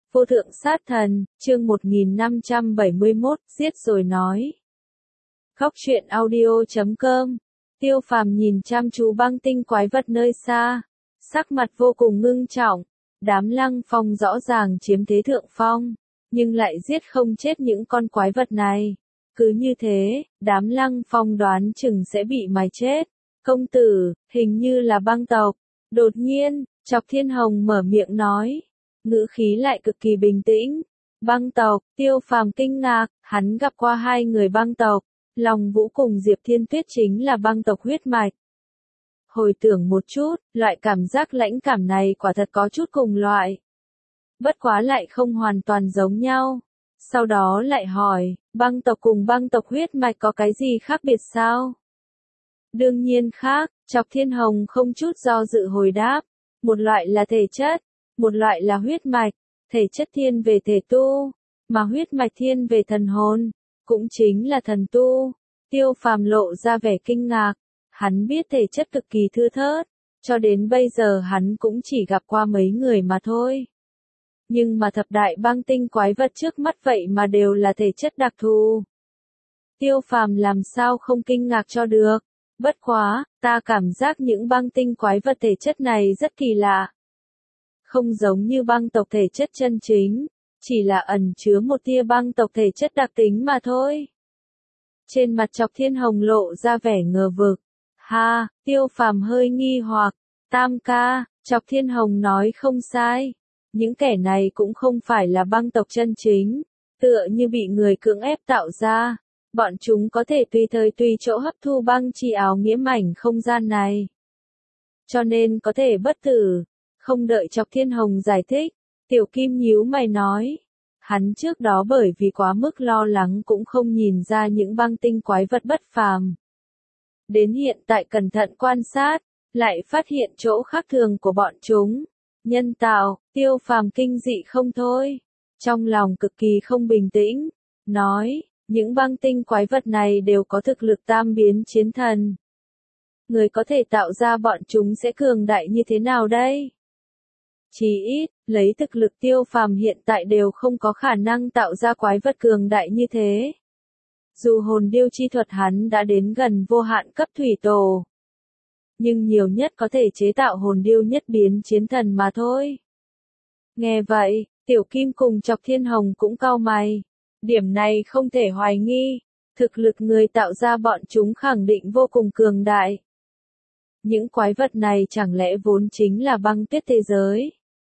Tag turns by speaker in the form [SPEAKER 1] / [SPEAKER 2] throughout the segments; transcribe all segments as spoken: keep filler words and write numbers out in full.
[SPEAKER 1] Vô thượng sát thần, chương một nghìn năm trăm bảy mươi mốt, giết rồi nói. Góc truyện audio chấm com. Tiêu Phàm nhìn chăm chú băng tinh quái vật nơi xa, sắc mặt vô cùng ngưng trọng. Đám Lăng Phong rõ ràng chiếm thế thượng phong, nhưng lại giết không chết những con quái vật này. Cứ như thế, đám Lăng Phong đoán chừng sẽ bị mài chết. Công tử, hình như là băng tộc. Đột nhiên, Chọc Thiên Hồng mở miệng nói, ngữ khí lại cực kỳ bình tĩnh. Băng tộc, Tiêu Phàm kinh ngạc, hắn gặp qua hai người băng tộc, Long Vũ cùng Diệp Thiên Tuyết chính là băng tộc huyết mạch. Hồi tưởng một chút, loại cảm giác lãnh cảm này quả thật có chút cùng loại. Bất quá lại không hoàn toàn giống nhau. Sau đó lại hỏi, băng tộc cùng băng tộc huyết mạch có cái gì khác biệt sao? Đương nhiên khác, Chọc Thiên Hồng không chút do dự hồi đáp. Một loại là thể chất, một loại là huyết mạch. Thể chất thiên về thể tu, mà huyết mạch thiên về thần hồn, cũng chính là thần tu. Tiêu Phàm lộ ra vẻ kinh ngạc. Hắn biết thể chất cực kỳ thưa thớt, cho đến bây giờ hắn cũng chỉ gặp qua mấy người mà thôi. Nhưng mà thập đại băng tinh quái vật trước mắt vậy mà đều là thể chất đặc thù. Tiêu Phàm làm sao không kinh ngạc cho được. Bất quá, ta cảm giác những băng tinh quái vật thể chất này rất kỳ lạ. Không giống như băng tộc thể chất chân chính, chỉ là ẩn chứa một tia băng tộc thể chất đặc tính mà thôi. Trên mặt Chọc Thiên Hồng lộ ra vẻ ngờ vực. Ha, Tiêu Phàm hơi nghi hoặc. Tam ca, Chọc Thiên Hồng nói không sai. Những kẻ này cũng không phải là băng tộc chân chính, tựa như bị người cưỡng ép tạo ra. Bọn chúng có thể tùy thời tùy chỗ hấp thu băng chi áo nghĩa mảnh không gian này. Cho nên có thể bất tử. Không đợi Chọc Thiên Hồng giải thích, Tiểu Kim nhíu mày nói. Hắn trước đó bởi vì quá mức lo lắng cũng không nhìn ra những băng tinh quái vật bất phàm. Đến hiện tại cẩn thận quan sát, lại phát hiện chỗ khác thường của bọn chúng. Nhân tạo, Tiêu Phàm kinh dị không thôi. Trong lòng cực kỳ không bình tĩnh, nói, những băng tinh quái vật này đều có thực lực tam biến chiến thần. Người có thể tạo ra bọn chúng sẽ cường đại như thế nào đây? Chỉ ít, lấy thực lực Tiêu Phàm hiện tại đều không có khả năng tạo ra quái vật cường đại như thế. Dù hồn điêu chi thuật hắn đã đến gần vô hạn cấp thủy tổ, nhưng nhiều nhất có thể chế tạo hồn điêu nhất biến chiến thần mà thôi. Nghe vậy, Tiểu Kim cùng Chọc Thiên Hồng cũng cau mày. Điểm này không thể hoài nghi, thực lực người tạo ra bọn chúng khẳng định vô cùng cường đại. Những quái vật này chẳng lẽ vốn chính là băng tuyết thế giới?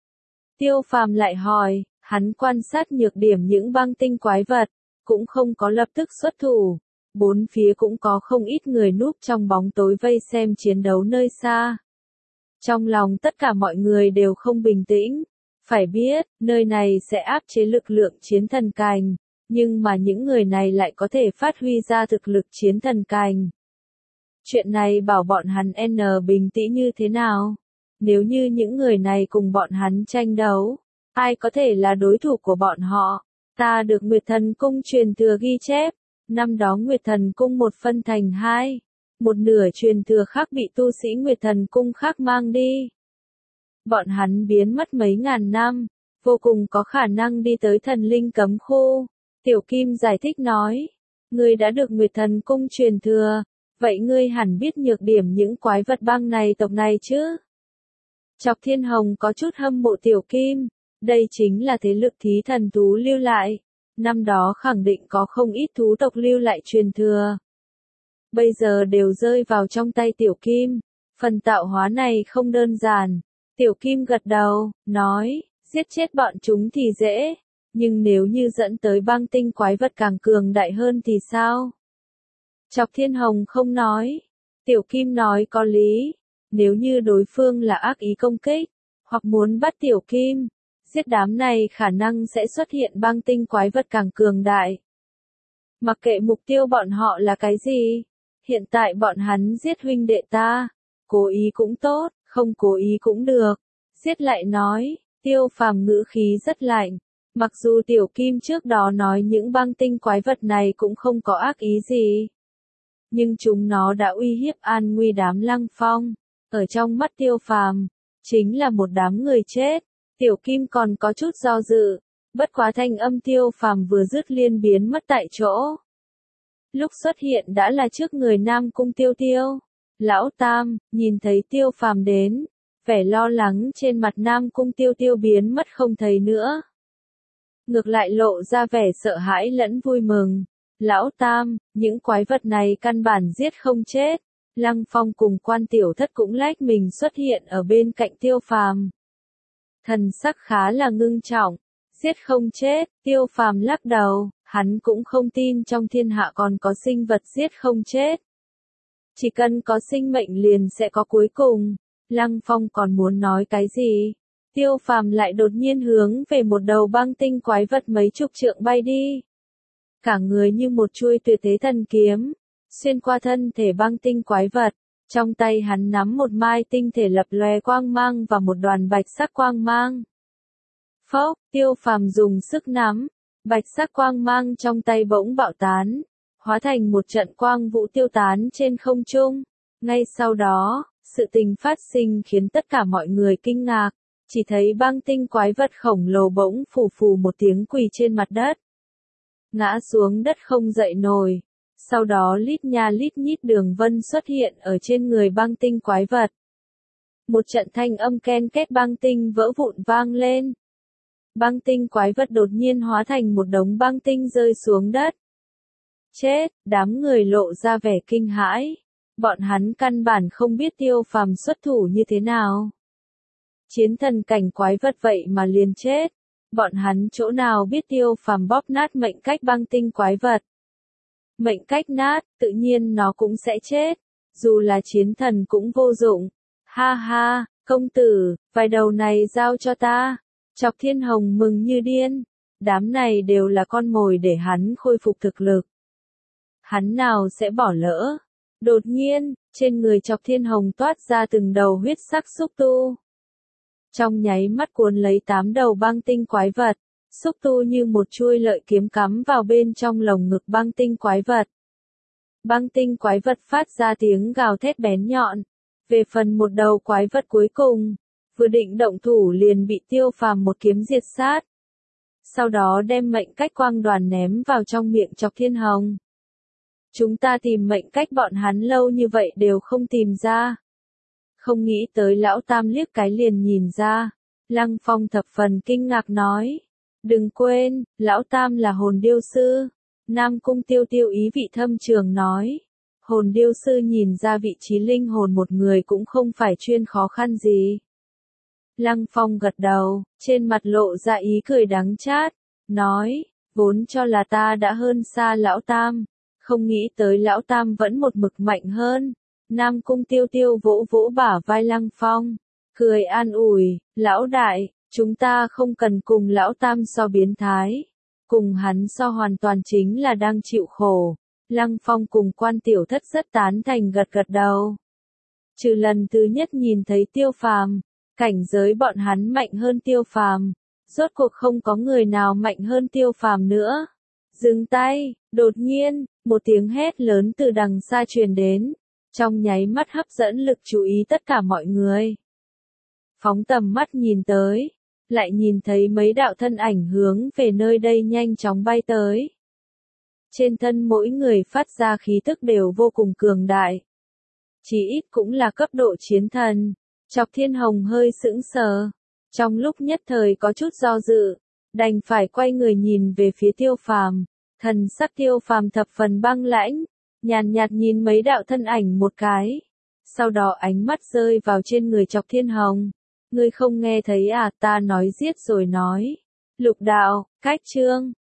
[SPEAKER 1] Tiêu Phàm lại hỏi, hắn quan sát nhược điểm những băng tinh quái vật, cũng không có lập tức xuất thủ. Bốn phía cũng có không ít người núp trong bóng tối vây xem chiến đấu nơi xa. Trong lòng tất cả mọi người đều không bình tĩnh. Phải biết, nơi này sẽ áp chế lực lượng chiến thần cành, nhưng mà những người này lại có thể phát huy ra thực lực chiến thần cành. Chuyện này bảo bọn hắn N bình tĩnh như thế nào? Nếu như những người này cùng bọn hắn tranh đấu, ai có thể là đối thủ của bọn họ? Ta được Nguyệt Thần Cung truyền thừa ghi chép, năm đó Nguyệt Thần Cung một phân thành hai, một nửa truyền thừa khác bị tu sĩ Nguyệt Thần Cung khác mang đi. Bọn hắn biến mất mấy ngàn năm, vô cùng có khả năng đi tới thần linh cấm khu. Tiểu Kim giải thích nói, ngươi đã được Nguyệt Thần Cung truyền thừa, vậy ngươi hẳn biết nhược điểm những quái vật băng này tộc này chứ? Chọc Thiên Hồng có chút hâm mộ Tiểu Kim, đây chính là thế lực thí thần thú lưu lại. Năm đó khẳng định có không ít thú tộc lưu lại truyền thừa. Bây giờ đều rơi vào trong tay Tiểu Kim, phần tạo hóa này không đơn giản. Tiểu Kim gật đầu, nói, giết chết bọn chúng thì dễ, nhưng nếu như dẫn tới băng tinh quái vật càng cường đại hơn thì sao? Chọc Thiên Hồng không nói. Tiểu Kim nói có lý, nếu như đối phương là ác ý công kích, hoặc muốn bắt Tiểu Kim, giết đám này khả năng sẽ xuất hiện băng tinh quái vật càng cường đại. Mặc kệ mục tiêu bọn họ là cái gì, hiện tại bọn hắn giết huynh đệ ta, cố ý cũng tốt, không cố ý cũng được. Giết lại nói, Tiêu Phàm ngữ khí rất lạnh. Mặc dù Tiểu Kim trước đó nói những băng tinh quái vật này cũng không có ác ý gì, nhưng chúng nó đã uy hiếp an nguy đám Lăng Phong. Ở trong mắt Tiêu Phàm, chính là một đám người chết. Tiểu Kim còn có chút do dự, bất quá thanh âm Tiêu Phàm vừa dứt liền biến mất tại chỗ. Lúc xuất hiện đã là trước người Nam Cung Tiêu Tiêu. Lão Tam, nhìn thấy Tiêu Phàm đến, vẻ lo lắng trên mặt Nam Cung Tiêu Tiêu biến mất không thấy nữa. Ngược lại lộ ra vẻ sợ hãi lẫn vui mừng. Lão Tam, những quái vật này căn bản giết không chết. Lăng Phong cùng Quan Tiểu Thất cũng lách mình xuất hiện ở bên cạnh Tiêu Phàm. Thần sắc khá là ngưng trọng. Giết không chết, Tiêu Phàm lắc đầu, hắn cũng không tin trong thiên hạ còn có sinh vật giết không chết. Chỉ cần có sinh mệnh liền sẽ có cuối cùng. Lăng Phong còn muốn nói cái gì? Tiêu Phàm lại đột nhiên hướng về một đầu băng tinh quái vật mấy chục trượng bay đi. Cả người như một chuôi tuyệt thế thần kiếm, xuyên qua thân thể băng tinh quái vật. Trong tay hắn nắm một mai tinh thể lập lòe quang mang và một đoàn bạch sắc quang mang. Phốc, Tiêu Phàm dùng sức nắm, bạch sắc quang mang trong tay bỗng bạo tán, hóa thành một trận quang vũ tiêu tán trên không trung. Ngay sau đó, sự tình phát sinh khiến tất cả mọi người kinh ngạc, chỉ thấy băng tinh quái vật khổng lồ bỗng phù phù một tiếng quỳ trên mặt đất. Ngã xuống đất không dậy nổi, sau đó lít nha lít nhít đường vân xuất hiện ở trên người băng tinh quái vật. Một trận thanh âm ken két băng tinh vỡ vụn vang lên. Băng tinh quái vật đột nhiên hóa thành một đống băng tinh rơi xuống đất. Chết, đám người lộ ra vẻ kinh hãi. Bọn hắn căn bản không biết Tiêu Phàm xuất thủ như thế nào. Chiến thần cảnh quái vật vậy mà liền chết. Bọn hắn chỗ nào biết Tiêu Phàm bóp nát mệnh cách băng tinh quái vật. Mệnh cách nát, tự nhiên nó cũng sẽ chết. Dù là chiến thần cũng vô dụng. Ha ha, công tử, vài đầu này giao cho ta. Chọc Thiên Hồng mừng như điên. Đám này đều là con mồi để hắn khôi phục thực lực. Hắn nào sẽ bỏ lỡ. Đột nhiên, trên người Chọc Thiên Hồng toát ra từng đầu huyết sắc xúc tu. Trong nháy mắt cuốn lấy tám đầu băng tinh quái vật. Xúc tu như một chuôi lợi kiếm cắm vào bên trong lồng ngực băng tinh quái vật. Băng tinh quái vật phát ra tiếng gào thét bén nhọn. Về phần một đầu quái vật cuối cùng, vừa định động thủ liền bị Tiêu Phàm một kiếm diệt sát. Sau đó đem mệnh cách quang đoàn ném vào trong miệng Chọc Thiên Hồng. Chúng ta tìm mệnh cách bọn hắn lâu như vậy đều không tìm ra. Không nghĩ tới lão Tam liếc cái liền nhìn ra. Lăng Phong thập phần kinh ngạc nói. Đừng quên, lão Tam là hồn điêu sư. Nam Cung Tiêu Tiêu ý vị thâm trường nói. Hồn điêu sư nhìn ra vị trí linh hồn một người cũng không phải chuyên khó khăn gì. Lăng Phong gật đầu, trên mặt lộ ra ý cười đắng chát, nói, vốn cho là ta đã hơn xa lão Tam, không nghĩ tới lão Tam vẫn một mực mạnh hơn. Nam Cung Tiêu Tiêu vỗ vỗ bả vai Lăng Phong, cười an ủi, lão đại, chúng ta không cần cùng lão Tam so biến thái, cùng hắn so hoàn toàn chính là đang chịu khổ. Lăng Phong cùng Quan Tiểu Thất rất tán thành gật gật đầu. Trừ lần thứ nhất nhìn thấy Tiêu Phàm, cảnh giới bọn hắn mạnh hơn Tiêu Phàm, rốt cuộc không có người nào mạnh hơn Tiêu Phàm nữa. Dừng tay, đột nhiên, một tiếng hét lớn từ đằng xa truyền đến, trong nháy mắt hấp dẫn lực chú ý tất cả mọi người. Phóng tầm mắt nhìn tới, lại nhìn thấy mấy đạo thân ảnh hướng về nơi đây nhanh chóng bay tới. Trên thân mỗi người phát ra khí tức đều vô cùng cường đại. Chỉ ít cũng là cấp độ chiến thần. Chọc Thiên Hồng hơi sững sờ. Trong lúc nhất thời có chút do dự, đành phải quay người nhìn về phía Tiêu Phàm. Thần sắc Tiêu Phàm thập phần băng lãnh, nhàn nhạt nhìn mấy đạo thân ảnh một cái. Sau đó ánh mắt rơi vào trên người Chọc Thiên Hồng. Ngươi không nghe thấy à, ta nói giết rồi nói. Lục đạo, cách chương.